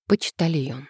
Почтальон.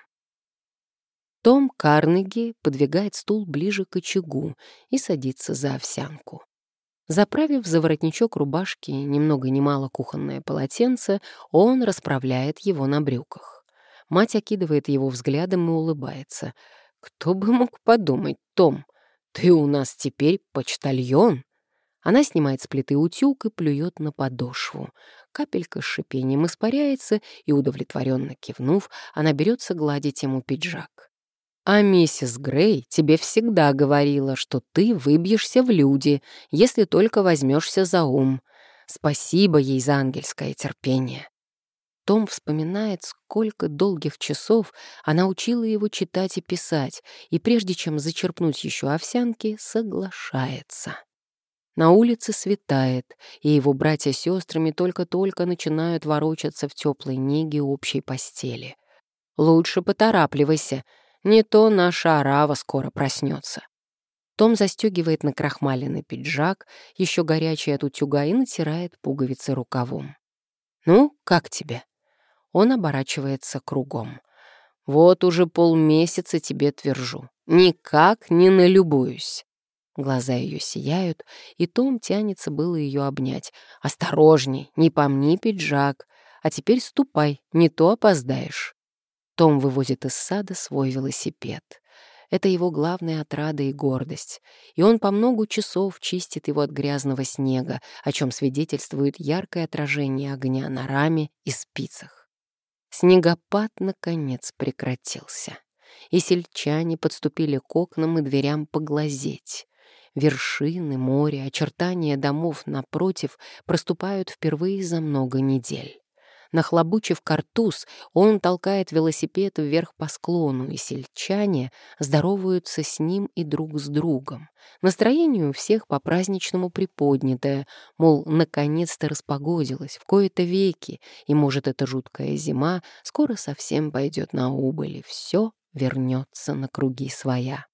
Том Карнеги подвигает стул ближе к очагу и садится за овсянку. Заправив за воротничок рубашки ни много ни мало кухонное полотенце, он расправляет его на брюках. Мать окидывает его взглядом и улыбается. «Кто бы мог подумать, Том, ты у нас теперь почтальон?» Она снимает с плиты утюг и плюет на подошву. Капелька с шипением испаряется, и, удовлетворенно кивнув, она берется гладить ему пиджак. «А миссис Грей тебе всегда говорила, что ты выбьешься в люди, если только возьмешься за ум. Спасибо ей за ангельское терпение». Том вспоминает, сколько долгих часов она учила его читать и писать, и прежде чем зачерпнуть еще овсянки, соглашается. На улице светает, и его братья с сестрами только-только начинают ворочаться в теплой неге общей постели. «Лучше поторапливайся, не то наша орава скоро проснется». Том застегивает накрахмаленный пиджак, еще горячий от утюга, и натирает пуговицы рукавом. «Ну, как тебе?» Он оборачивается кругом. «Вот уже полмесяца тебе твержу. Никак не налюбуюсь». Глаза ее сияют, и Том тянется было ее обнять. «Осторожней, не помни пиджак. А теперь ступай, не то опоздаешь». Том вывозит из сада свой велосипед. Это его главная отрада и гордость. И он по многу часов чистит его от грязного снега, о чем свидетельствует яркое отражение огня на раме и спицах. Снегопад, наконец, прекратился, и сельчане подступили к окнам и дверям поглазеть. Вершины, море, очертания домов напротив проступают впервые за много недель. Нахлобучив картуз, он толкает велосипед вверх по склону, и сельчане здороваются с ним и друг с другом. Настроение у всех по-праздничному приподнятое, мол, наконец-то распогодилось, в кои-то веки, и, может, эта жуткая зима скоро совсем пойдет на убыль, и все вернется на круги своя.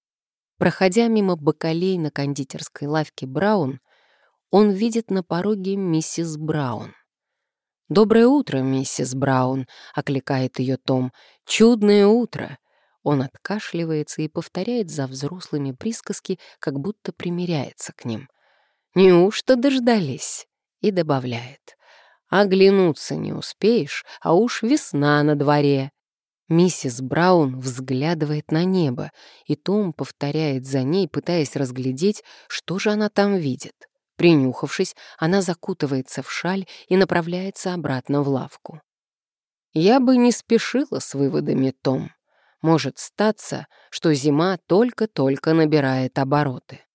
Проходя мимо бакалей на кондитерской лавке Браун, он видит на пороге миссис Браун. «Доброе утро, миссис Браун», — окликает ее Том. «Чудное утро». Он откашливается и повторяет за взрослыми присказки, как будто примиряется к ним. «Неужто дождались?» И добавляет. «Оглянуться не успеешь, а уж весна на дворе». Миссис Браун взглядывает на небо, и Том повторяет за ней, пытаясь разглядеть, что же она там видит. Принюхавшись, она закутывается в шаль и направляется обратно в лавку. «Я бы не спешила с выводами, Том. Может статься, что зима только-только набирает обороты».